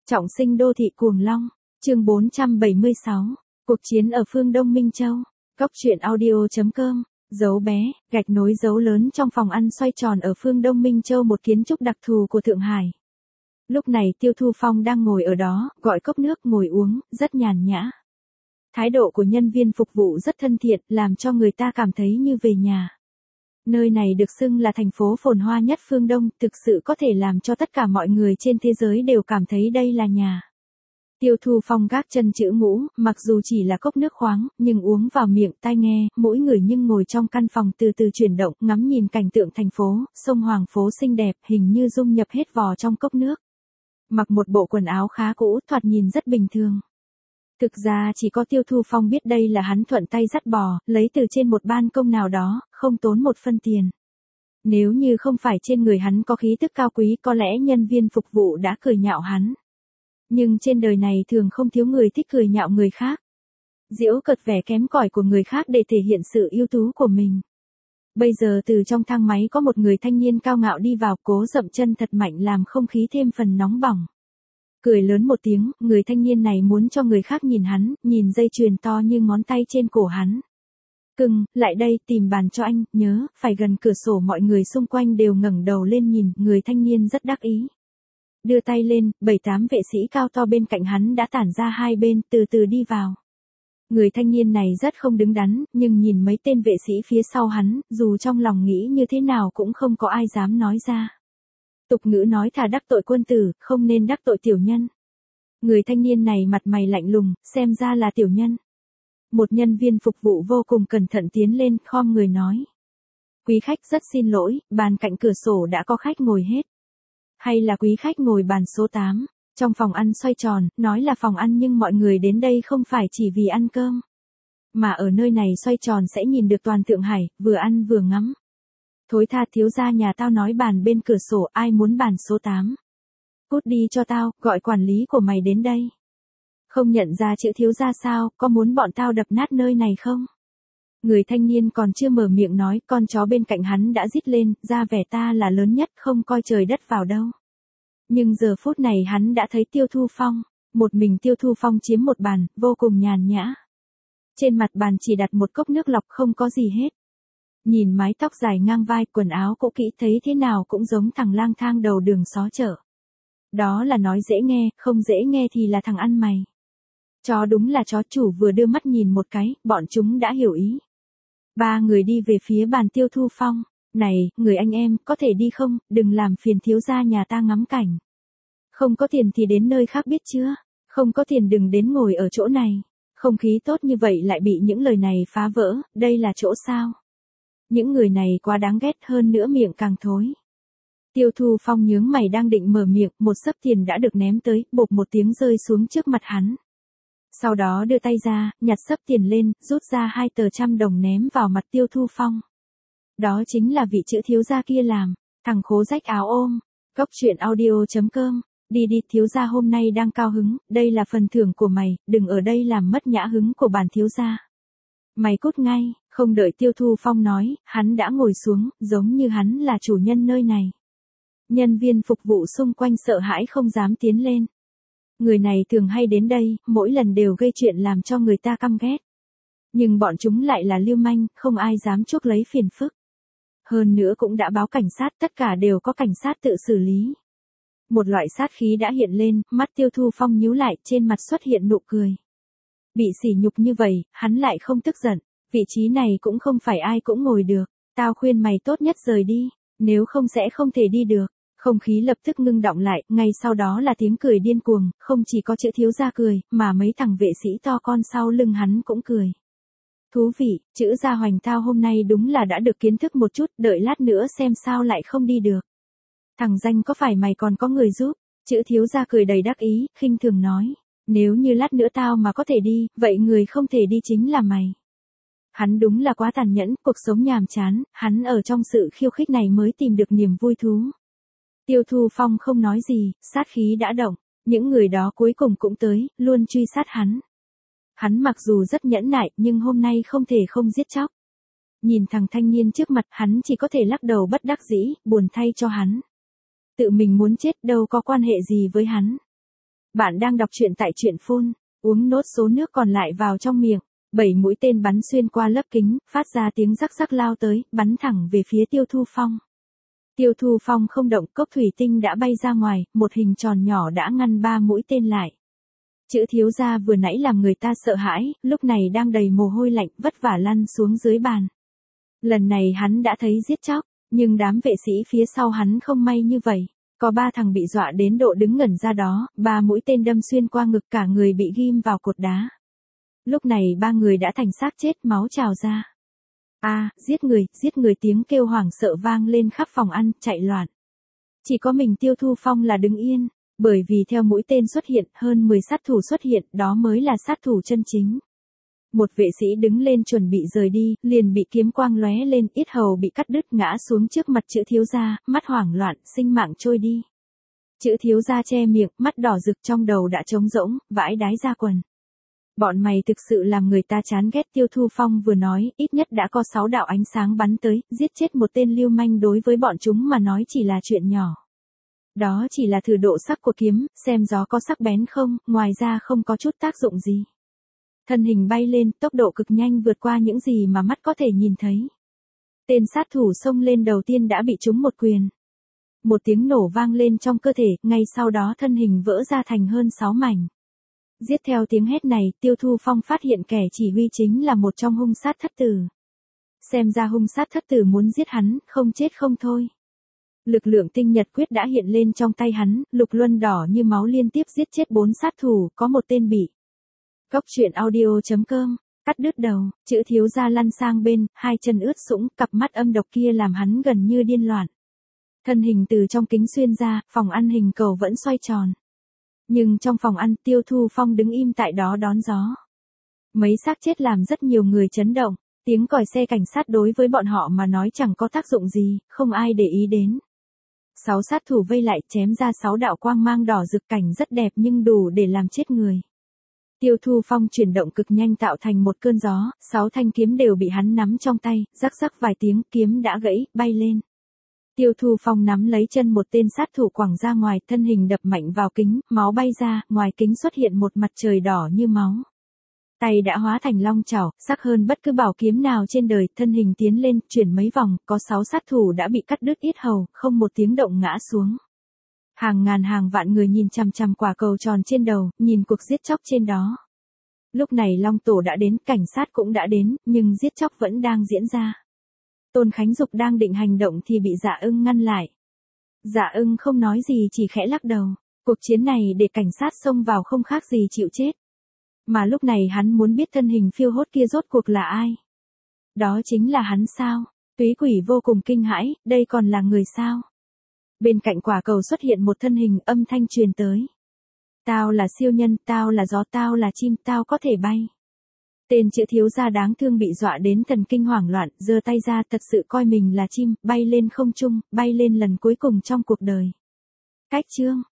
Trọng sinh đô thị cuồng long, chương 476, cuộc chiến ở phương Đông Minh Châu, Cóc truyện audio.com, dấu bé, gạch nối dấu lớn trong phòng ăn xoay tròn ở phương Đông Minh Châu, một kiến trúc đặc thù của Thượng Hải. Lúc này Tiêu Thu Phong đang ngồi ở đó, gọi cốc nước ngồi uống, rất nhàn nhã. Thái độ của nhân viên phục vụ rất thân thiện, làm cho người ta cảm thấy như về nhà. Nơi này được xưng là thành phố phồn hoa nhất phương Đông, thực sự có thể làm cho tất cả mọi người trên thế giới đều cảm thấy đây là nhà. Tiêu Thu Phong gác chân chữ ngũ, mặc dù chỉ là cốc nước khoáng, nhưng uống vào miệng, tai nghe, mỗi người nhưng ngồi trong căn phòng từ từ chuyển động, ngắm nhìn cảnh tượng thành phố, sông Hoàng phố xinh đẹp, hình như dung nhập hết vào trong cốc nước. Mặc một bộ quần áo khá cũ, thoạt nhìn rất bình thường. Thực ra chỉ có Tiêu Thu Phong biết đây là hắn thuận tay dắt bò, lấy từ trên một ban công nào đó, không tốn một phân tiền. Nếu như không phải trên người hắn có khí tức cao quý, có lẽ nhân viên phục vụ đã cười nhạo hắn. Nhưng trên đời này thường không thiếu người thích cười nhạo người khác. Giễu cợt vẻ kém cỏi của người khác để thể hiện sự ưu tú của mình. Bây giờ từ trong thang máy có một người thanh niên cao ngạo đi vào, cố dậm chân thật mạnh làm không khí thêm phần nóng bỏng. Cười lớn một tiếng, người thanh niên này muốn cho người khác nhìn hắn, nhìn dây chuyền to như ngón tay trên cổ hắn. Cưng, lại đây, tìm bàn cho anh, nhớ, phải gần cửa sổ. Mọi người xung quanh đều ngẩng đầu lên nhìn, người thanh niên rất đắc ý. Đưa tay lên, 7-8 vệ sĩ cao to bên cạnh hắn đã tản ra hai bên, từ từ đi vào. Người thanh niên này rất không đứng đắn, nhưng nhìn mấy tên vệ sĩ phía sau hắn, dù trong lòng nghĩ như thế nào cũng không có ai dám nói ra. Tục ngữ nói thà đắc tội quân tử, không nên đắc tội tiểu nhân. Người thanh niên này mặt mày lạnh lùng, xem ra là tiểu nhân. Một nhân viên phục vụ vô cùng cẩn thận tiến lên, khom người nói. Quý khách rất xin lỗi, bàn cạnh cửa sổ đã có khách ngồi hết. Hay là quý khách ngồi bàn số 8, trong phòng ăn xoay tròn, nói là phòng ăn nhưng mọi người đến đây không phải chỉ vì ăn cơm. Mà ở nơi này xoay tròn sẽ nhìn được toàn Thượng Hải, vừa ăn vừa ngắm. Thối tha, thiếu gia nhà tao nói bàn bên cửa sổ, ai muốn bàn số 8? Cút đi cho tao, gọi quản lý của mày đến đây. Không nhận ra chữ thiếu gia sao, có muốn bọn tao đập nát nơi này không? Người thanh niên còn chưa mở miệng nói, con chó bên cạnh hắn đã rít lên, ra vẻ ta là lớn nhất, không coi trời đất vào đâu. Nhưng giờ phút này hắn đã thấy Tiêu Thu Phong, một mình Tiêu Thu Phong chiếm một bàn, vô cùng nhàn nhã. Trên mặt bàn chỉ đặt một cốc nước lọc, không có gì hết. Nhìn mái tóc dài ngang vai, quần áo cũ kỹ, thấy thế nào cũng giống thằng lang thang đầu đường xó chợ. Đó là nói dễ nghe, không dễ nghe thì là thằng ăn mày. Chó đúng là chó, chủ vừa đưa mắt nhìn một cái, bọn chúng đã hiểu ý. Ba người đi về phía bàn Tiêu Thu Phong. Này, người anh em, có thể đi không, đừng làm phiền thiếu gia nhà ta ngắm cảnh. Không có tiền thì đến nơi khác biết chưa, không có tiền đừng đến ngồi ở chỗ này. Không khí tốt như vậy lại bị những lời này phá vỡ, đây là chỗ sao? Những người này quá đáng ghét, hơn nữa miệng càng thối. Tiêu Thu Phong nhướng mày đang định mở miệng, một xấp tiền đã được ném tới, bộp một tiếng rơi xuống trước mặt hắn. Sau đó đưa tay ra, nhặt xấp tiền lên, rút ra 2 tờ 100 đồng ném vào mặt Tiêu Thu Phong. Đó chính là vị chữ thiếu gia kia làm, thằng khố rách áo ôm. Cóc truyện audio.com, đi đi, thiếu gia hôm nay đang cao hứng, đây là phần thưởng của mày, đừng ở đây làm mất nhã hứng của bản thiếu gia. Mày cút ngay, không đợi Tiêu Thu Phong nói, hắn đã ngồi xuống, giống như hắn là chủ nhân nơi này. Nhân viên phục vụ xung quanh sợ hãi không dám tiến lên. Người này thường hay đến đây, mỗi lần đều gây chuyện làm cho người ta căm ghét. Nhưng bọn chúng lại là lưu manh, không ai dám chuốc lấy phiền phức. Hơn nữa cũng đã báo cảnh sát, tất cả đều có cảnh sát tự xử lý. Một loại sát khí đã hiện lên, mắt Tiêu Thu Phong nhíu lại, trên mặt xuất hiện nụ cười. Bị sỉ nhục như vậy, hắn lại không tức giận, vị trí này cũng không phải ai cũng ngồi được, tao khuyên mày tốt nhất rời đi, nếu không sẽ không thể đi được. Không khí lập tức ngưng đọng lại, ngay sau đó là tiếng cười điên cuồng, không chỉ có chữ thiếu gia cười, mà mấy thằng vệ sĩ to con sau lưng hắn cũng cười. Thú vị, chữ gia Hoành tao hôm nay đúng là đã được kiến thức một chút, đợi lát nữa xem sao lại không đi được. Thằng danh, có phải mày còn có người giúp? Chữ thiếu gia cười đầy đắc ý, khinh thường nói. Nếu như lát nữa tao mà có thể đi, vậy người không thể đi chính là mày. Hắn đúng là quá tàn nhẫn, cuộc sống nhàm chán, hắn ở trong sự khiêu khích này mới tìm được niềm vui thú. Tiêu Thu Phong không nói gì, sát khí đã động, những người đó cuối cùng cũng tới, luôn truy sát hắn. Hắn mặc dù rất nhẫn nại, nhưng hôm nay không thể không giết chóc. Nhìn thằng thanh niên trước mặt, hắn chỉ có thể lắc đầu bất đắc dĩ, buồn thay cho hắn. Tự mình muốn chết đâu có quan hệ gì với hắn. Bạn đang đọc truyện tại truyện phone, uống nốt số nước còn lại vào trong miệng. 7 mũi tên bắn xuyên qua lớp kính, phát ra tiếng rắc rắc lao tới, bắn thẳng về phía Tiêu Thu Phong. Tiêu Thu Phong không động, cốc thủy tinh đã bay ra ngoài, một hình tròn nhỏ đã ngăn 3 mũi tên lại. Chữ thiếu gia vừa nãy làm người ta sợ hãi, lúc này đang đầy mồ hôi lạnh, vất vả lăn xuống dưới bàn. Lần này hắn đã thấy giết chóc, nhưng đám vệ sĩ phía sau hắn không may như vậy. Có 3 thằng bị dọa đến độ đứng ngẩn ra đó, 3 mũi tên đâm xuyên qua ngực, cả người bị ghim vào cột đá. Lúc này 3 người đã thành xác chết, máu trào ra. Giết người, tiếng kêu hoảng sợ vang lên khắp phòng ăn, chạy loạn. Chỉ có mình Tiêu Thu Phong là đứng yên, bởi vì theo mũi tên xuất hiện, hơn 10 sát thủ xuất hiện, đó mới là sát thủ chân chính. Một vệ sĩ đứng lên chuẩn bị rời đi, liền bị kiếm quang lóe lên, yết hầu bị cắt đứt, ngã xuống trước mặt chữ thiếu gia, mắt hoảng loạn, sinh mạng trôi đi. Chữ thiếu gia che miệng, mắt đỏ rực, trong đầu đã trống rỗng, vãi đái ra quần. Bọn mày thực sự làm người ta chán ghét. Tiêu Thu Phong vừa nói, ít nhất đã có 6 đạo ánh sáng bắn tới, giết chết một tên lưu manh đối với bọn chúng mà nói chỉ là chuyện nhỏ. Đó chỉ là thử độ sắc của kiếm, xem gió có sắc bén không, ngoài ra không có chút tác dụng gì. Thân hình bay lên, tốc độ cực nhanh vượt qua những gì mà mắt có thể nhìn thấy. Tên sát thủ xông lên đầu tiên đã bị trúng một quyền. Một tiếng nổ vang lên trong cơ thể, ngay sau đó thân hình vỡ ra thành hơn 6 mảnh. Giết theo tiếng hét này, Tiêu Thu Phong phát hiện kẻ chỉ huy chính là một trong hung sát thất tử. Xem ra hung sát thất tử muốn giết hắn, không chết không thôi. Lực lượng tinh nhật quyết đã hiện lên trong tay hắn, lục luân đỏ như máu liên tiếp giết chết 4 sát thủ, có một tên bị. Cốc truyện audio.com, cắt đứt đầu, chữ thiếu gia lăn sang bên, 2 chân ướt sũng, cặp mắt âm độc kia làm hắn gần như điên loạn. Thân hình từ trong kính xuyên ra, phòng ăn hình cầu vẫn xoay tròn. Nhưng trong phòng ăn, Tiêu Thu Phong đứng im tại đó đón gió. Mấy xác chết làm rất nhiều người chấn động, tiếng còi xe cảnh sát đối với bọn họ mà nói chẳng có tác dụng gì, không ai để ý đến. 6 sát thủ vây lại, chém ra 6 đạo quang mang đỏ rực, cảnh rất đẹp nhưng đủ để làm chết người. Tiêu Thu Phong chuyển động cực nhanh tạo thành một cơn gió, 6 thanh kiếm đều bị hắn nắm trong tay, rắc rắc vài tiếng, kiếm đã gãy, bay lên. Tiêu Thu Phong nắm lấy chân một tên sát thủ quẳng ra ngoài, thân hình đập mạnh vào kính, máu bay ra, ngoài kính xuất hiện một mặt trời đỏ như máu. Tay đã hóa thành long chảo, sắc hơn bất cứ bảo kiếm nào trên đời, thân hình tiến lên, chuyển mấy vòng, có 6 sát thủ đã bị cắt đứt yết hầu, không một tiếng động ngã xuống. Hàng ngàn hàng vạn người nhìn chằm chằm quả cầu tròn trên đầu, nhìn cuộc giết chóc trên đó. Lúc này Long Tổ đã đến, cảnh sát cũng đã đến, nhưng giết chóc vẫn đang diễn ra. Tôn Khánh Dục đang định hành động thì bị Dạ Ưng ngăn lại. Dạ Ưng không nói gì, chỉ khẽ lắc đầu. Cuộc chiến này để cảnh sát xông vào không khác gì chịu chết. Mà lúc này hắn muốn biết thân hình phiêu hốt kia rốt cuộc là ai. Đó chính là hắn sao? Túy Quỷ vô cùng kinh hãi, đây còn là người sao? Bên cạnh quả cầu xuất hiện một thân hình, âm thanh truyền tới. Tao là siêu nhân, tao là gió, tao là chim, tao có thể bay. Tên chữ thiếu gia đáng thương bị dọa đến thần kinh hoảng loạn, giơ tay ra, thật sự coi mình là chim, bay lên không trung, bay lên lần cuối cùng trong cuộc đời. Cách chương